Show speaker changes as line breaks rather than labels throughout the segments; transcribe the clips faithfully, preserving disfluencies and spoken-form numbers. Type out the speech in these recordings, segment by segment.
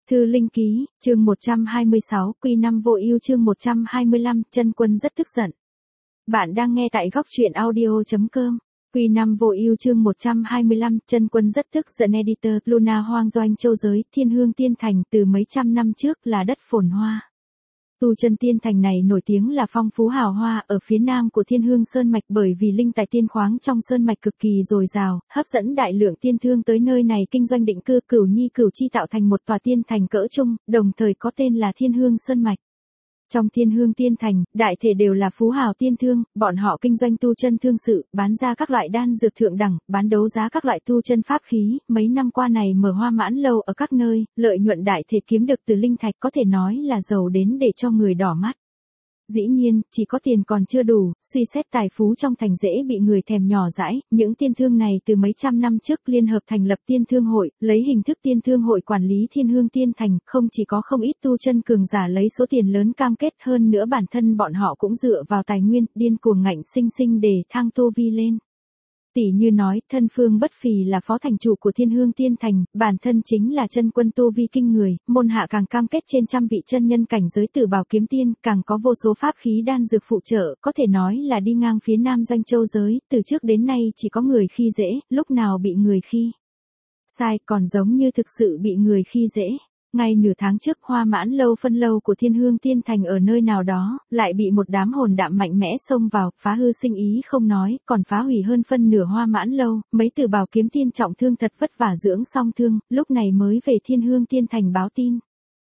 Thư Linh Ký, chương một trăm hai mươi sáu, Quy năm vô ưu chương một trăm hai mươi lăm, Chân Quân rất tức giận. Bạn đang nghe tại góc truyện audio chấm com. Quy năm vô ưu chương một trăm hai mươi lăm, Chân Quân rất tức giận. Editor, Luna hoang doanh châu giới, Thiên Hương Tiên Thành từ mấy trăm năm trước là đất phồn hoa. Tu Chân Tiên Thành này nổi tiếng là phong phú hào hoa ở phía nam của Thiên Hương Sơn Mạch bởi vì linh tài tiên khoáng trong sơn mạch cực kỳ dồi dào, hấp dẫn đại lượng tiên thương tới nơi này kinh doanh định cư. Cửu Nhi Cửu Chi tạo thành một tòa tiên thành cỡ trung, đồng thời có tên là Thiên Hương Sơn Mạch. Trong Thiên Hương Tiên Thành, đại thể đều là phú hào tiên thương, bọn họ kinh doanh tu chân thương sự, bán ra các loại đan dược thượng đẳng, bán đấu giá các loại tu chân pháp khí, mấy năm qua này mở Hoa Mãn lâu ở các nơi, lợi nhuận đại thể kiếm được từ linh thạch có thể nói là giàu đến để cho người đỏ mắt. Dĩ nhiên, chỉ có tiền còn chưa đủ, suy xét tài phú trong thành dễ bị người thèm nhỏ dãi, những tiên thương này từ mấy trăm năm trước liên hợp thành lập tiên thương hội, lấy hình thức tiên thương hội quản lý Thiên Hương Tiên Thành, không chỉ có không ít tu chân cường giả lấy số tiền lớn cam kết, hơn nữa bản thân bọn họ cũng dựa vào tài nguyên, điên cuồng ngạnh sinh sinh để thăng tu vi lên. Tỷ như nói, thân Phương Bất Phì là phó thành chủ của Thiên Hương Tiên Thành, bản thân chính là chân quân tu vi kinh người, môn hạ càng cam kết trên trăm vị chân nhân cảnh giới Tử Bảo Kiếm Tiên, càng có vô số pháp khí đan dược phụ trợ, có thể nói là đi ngang phía nam doanh châu giới, từ trước đến nay chỉ có người khi dễ, lúc nào bị người khi sai, còn giống như thực sự bị người khi dễ. Ngay nửa tháng trước, Hoa Mãn lâu phân lâu của Thiên Hương Tiên Thành ở nơi nào đó, lại bị một đám hồn đạm mạnh mẽ xông vào, phá hư sinh ý không nói, còn phá hủy hơn phân nửa Hoa Mãn lâu, mấy Tử Bảo Kiếm Tiên trọng thương thật vất vả dưỡng xong thương, lúc này mới về Thiên Hương Tiên Thành báo tin.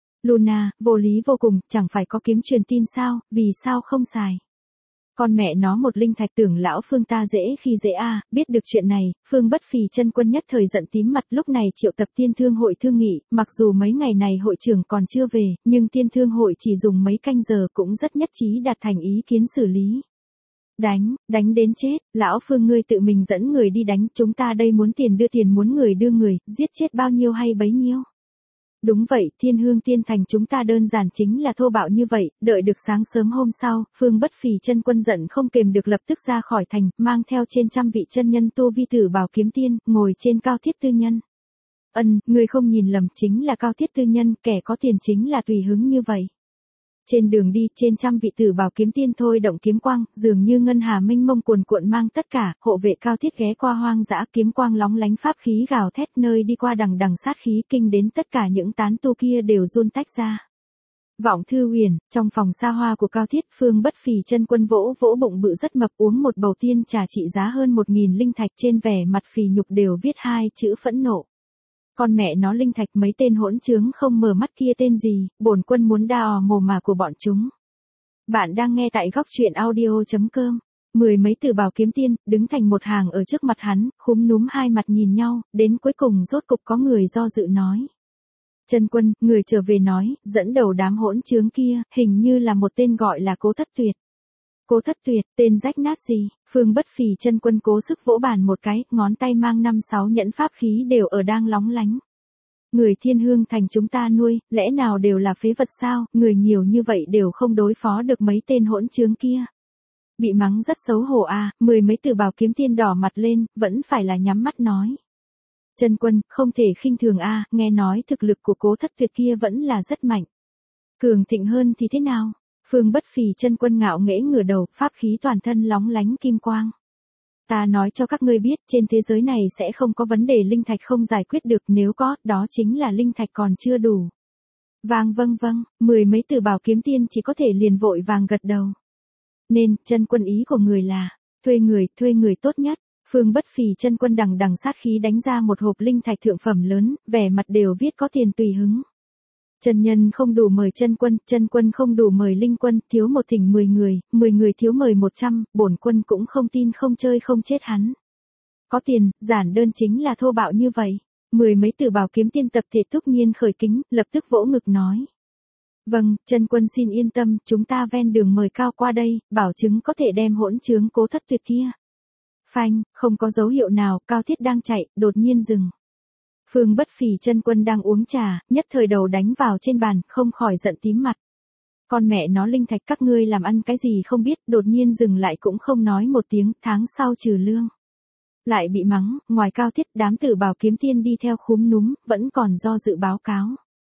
Luna, vô lý vô cùng, chẳng phải có kiếm truyền tin sao, vì sao không xài? Con mẹ nó một linh thạch, tưởng lão Phương ta dễ khi dễ a, à. Biết được chuyện này, Phương Bất Phì chân quân nhất thời giận tím mặt, lúc này triệu tập tiên thương hội thương nghị, mặc dù mấy ngày này hội trưởng còn chưa về, nhưng tiên thương hội chỉ dùng mấy canh giờ cũng rất nhất trí đạt thành ý kiến xử lý. Đánh, đánh đến chết, lão Phương ngươi tự mình dẫn người đi đánh, chúng ta đây muốn tiền đưa tiền muốn người đưa người, giết chết bao nhiêu hay bấy nhiêu. Đúng vậy, Thiên Hương Tiên Thành chúng ta đơn giản chính là thô bạo như vậy, đợi được sáng sớm hôm sau, Phương Bất Phì chân quân giận không kềm được lập tức ra khỏi thành, mang theo trên trăm vị chân nhân tu vi Tử Bảo Kiếm Tiên, ngồi trên Cao Thiết Tư Nhân. Ân, người không nhìn lầm, chính là Cao Thiết Tư Nhân, kẻ có tiền chính là tùy hứng như vậy. Trên đường đi, trên trăm vị Tử Bảo Kiếm Tiên thôi động kiếm quang, dường như ngân hà mênh mông cuồn cuộn mang tất cả, hộ vệ Cao Thiết ghé qua hoang dã, kiếm quang lóng lánh pháp khí gào thét, nơi đi qua đằng đằng sát khí kinh đến tất cả những tán tu kia đều run tách ra. Vọng Thư Uyển, trong phòng xa hoa của Cao Thiết, Phương Bất Phì chân quân vỗ vỗ bụng bự rất mập, uống một bầu tiên trà trị giá hơn một nghìn linh thạch, trên vẻ mặt phì nhục đều viết hai chữ phẫn nộ. Con mẹ nó linh thạch, mấy tên hỗn trướng không mở mắt kia tên gì, bổn quân muốn đào mồm mà của bọn chúng. Bạn đang nghe tại góc truyện audio chấm com. Mười mấy Tử Bảo Kiếm Tiên, đứng thành một hàng ở trước mặt hắn, khúm núm hai mặt nhìn nhau, đến cuối cùng rốt cục có người do dự nói. Chân quân, người trở về nói, dẫn đầu đám hỗn trướng kia, hình như là một tên gọi là Cố Thất Tuyệt. Cố Thất Tuyệt, tên rách nát gì? Phương Bất Phì chân quân cố sức vỗ bàn một cái, ngón tay mang năm sáu nhẫn pháp khí đều ở đang lóng lánh. Người Thiên Hương Thành chúng ta nuôi, lẽ nào đều là phế vật sao, người nhiều như vậy đều không đối phó được mấy tên hỗn trướng kia. Bị mắng rất xấu hổ à, mười mấy Tử Bảo Kiếm Tiên đỏ mặt lên, vẫn phải là nhắm mắt nói. Chân quân, không thể khinh thường a, à, nghe nói thực lực của Cố Thất Tuyệt kia vẫn là rất mạnh. Cường thịnh hơn thì thế nào? Phương Bất Phì chân quân ngạo nghễ ngửa đầu, pháp khí toàn thân lóng lánh kim quang. Ta nói cho các ngươi biết, trên thế giới này sẽ không có vấn đề linh thạch không giải quyết được, nếu có, đó chính là linh thạch còn chưa đủ. Vàng vâng vâng, mười mấy Tử Bảo Kiếm Tiên chỉ có thể liền vội vàng gật đầu. Nên, chân quân ý của người là, thuê người, thuê người tốt nhất. Phương Bất Phì chân quân đằng đằng sát khí đánh ra một hộp linh thạch thượng phẩm lớn, vẻ mặt đều viết có tiền tùy hứng. Chân nhân không đủ mời chân quân, chân quân không đủ mời linh quân, thiếu một thỉnh mười người, mười người thiếu mời một trăm, bổn quân cũng không tin không chơi không chết hắn. Có tiền, giản đơn chính là thô bạo như vậy. Mười mấy Tử Bảo Kiếm Tiên tập thể thúc nhiên khởi kính, lập tức vỗ ngực nói. Vâng, chân quân xin yên tâm, chúng ta ven đường mời cao qua đây, bảo chứng có thể đem hỗn trướng Cố Thất Tuyệt kia. Phanh, không có dấu hiệu nào, Cao Thiết đang chạy, đột nhiên dừng. Phương Bất Phì chân quân đang uống trà, nhất thời đầu đánh vào trên bàn, không khỏi giận tím mặt. Con mẹ nó linh thạch các ngươi làm ăn cái gì không biết, đột nhiên dừng lại cũng không nói một tiếng, tháng sau trừ lương. Lại bị mắng, ngoài Cao Thiết đám Tử Bảo Kiếm Tiên đi theo khúm núm, vẫn còn do dự báo cáo.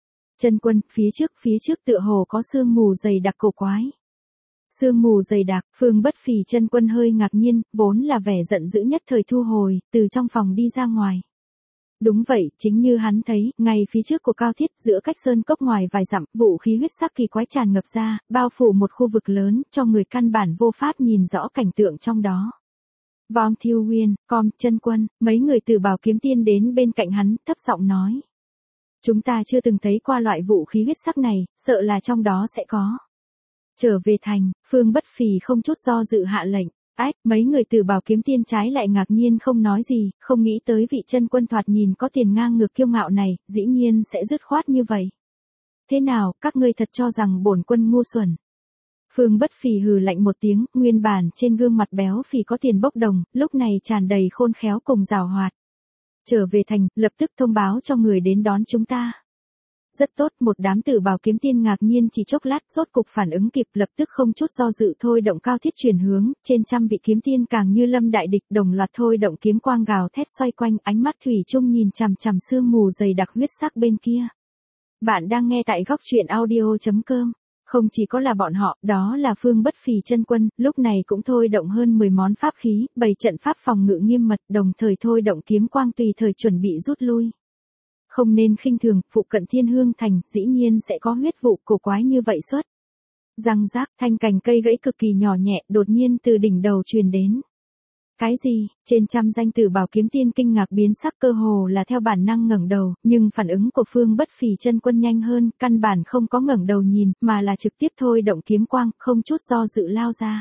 Chân Quân, phía trước, phía trước tựa hồ có sương mù dày đặc cổ quái. Sương mù dày đặc, Phương Bất Phì Chân Quân hơi ngạc nhiên, vốn là vẻ giận dữ nhất thời thu hồi, từ trong phòng đi ra ngoài. Đúng vậy, chính như hắn thấy, ngay phía trước của Cao Thiết, giữa cách sơn cốc ngoài vài dặm, vũ khí huyết sắc kỳ quái tràn ngập ra, bao phủ một khu vực lớn, cho người căn bản vô pháp nhìn rõ cảnh tượng trong đó. Vong Thiêu Uyên, Com, Chân Quân, mấy người từ Bảo Kiếm Tiên đến bên cạnh hắn, thấp giọng nói. Chúng ta chưa từng thấy qua loại vũ khí huyết sắc này, sợ là trong đó sẽ có. Trở về thành, Phương Bất Phì không chút do dự hạ lệnh. Ách, mấy người từ Bảo Kiếm Tiên trái lại ngạc nhiên không nói gì, không nghĩ tới vị Chân Quân thoạt nhìn có tiền ngang ngược kiêu ngạo này, dĩ nhiên sẽ dứt khoát như vậy. Thế nào, các ngươi thật cho rằng bổn quân ngu xuẩn? Phương Bất Phì hừ lạnh một tiếng, nguyên bản trên gương mặt béo phì có tiền bốc đồng, lúc này tràn đầy khôn khéo cùng giàu hoạt. Trở về thành, lập tức thông báo cho người đến đón chúng ta. Rất tốt, một đám tử Bảo Kiếm Tiên ngạc nhiên chỉ chốc lát, rốt cục phản ứng kịp, lập tức không chút do dự thôi động cao thiết chuyển hướng, trên trăm vị kiếm tiên càng như lâm đại địch, đồng loạt thôi động kiếm quang gào thét xoay quanh, ánh mắt thủy chung nhìn chằm chằm sương mù dày đặc huyết sắc bên kia. Bạn đang nghe tại góc truyện audio chấm com. Không chỉ có là bọn họ, đó là Phương Bất Phì Chân Quân, lúc này cũng thôi động hơn mười món pháp khí, bày trận pháp phòng ngự nghiêm mật, đồng thời thôi động kiếm quang tùy thời chuẩn bị rút lui. Không nên khinh thường, phụ cận Thiên Hương Thành, dĩ nhiên sẽ có huyết vụ cổ quái như vậy xuất. Răng rác, thanh cành cây gãy cực kỳ nhỏ nhẹ, đột nhiên từ đỉnh đầu truyền đến. Cái gì? Trên trăm danh tử Bảo Kiếm Tiên kinh ngạc biến sắc, cơ hồ là theo bản năng ngẩng đầu, nhưng phản ứng của Phương Bất Phì Chân Quân nhanh hơn, căn bản không có ngẩng đầu nhìn, mà là trực tiếp thôi động kiếm quang, không chút do dự lao ra.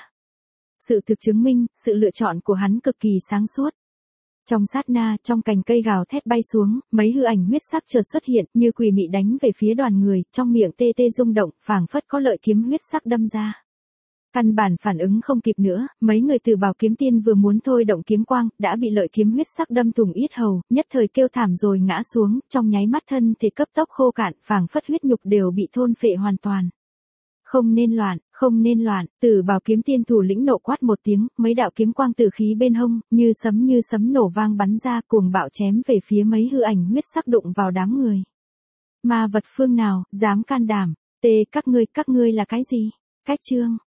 Sự thực chứng minh, sự lựa chọn của hắn cực kỳ sáng suốt. Trong sát na, trong cành cây gào thét bay xuống, mấy hư ảnh huyết sắc chợt xuất hiện, như quỷ mị đánh về phía đoàn người, trong miệng tê tê rung động, phảng phất có lợi kiếm huyết sắc đâm ra. Căn bản phản ứng không kịp nữa, mấy người từ Bảo Kiếm Tiên vừa muốn thôi động kiếm quang, đã bị lợi kiếm huyết sắc đâm thủng yết hầu, nhất thời kêu thảm rồi ngã xuống, trong nháy mắt thân thể cấp tốc khô cạn, phảng phất huyết nhục đều bị thôn phệ hoàn toàn. Không nên loạn, không nên loạn, Tử Bảo Kiếm Tiên thủ lĩnh nộ quát một tiếng, mấy đạo kiếm quang tử khí bên hông, như sấm như sấm nổ vang bắn ra, cuồng bạo chém về phía mấy hư ảnh huyết sắc đụng vào đám người. Ma vật phương nào, dám can đảm, tê các ngươi, các ngươi là cái gì? Cách chương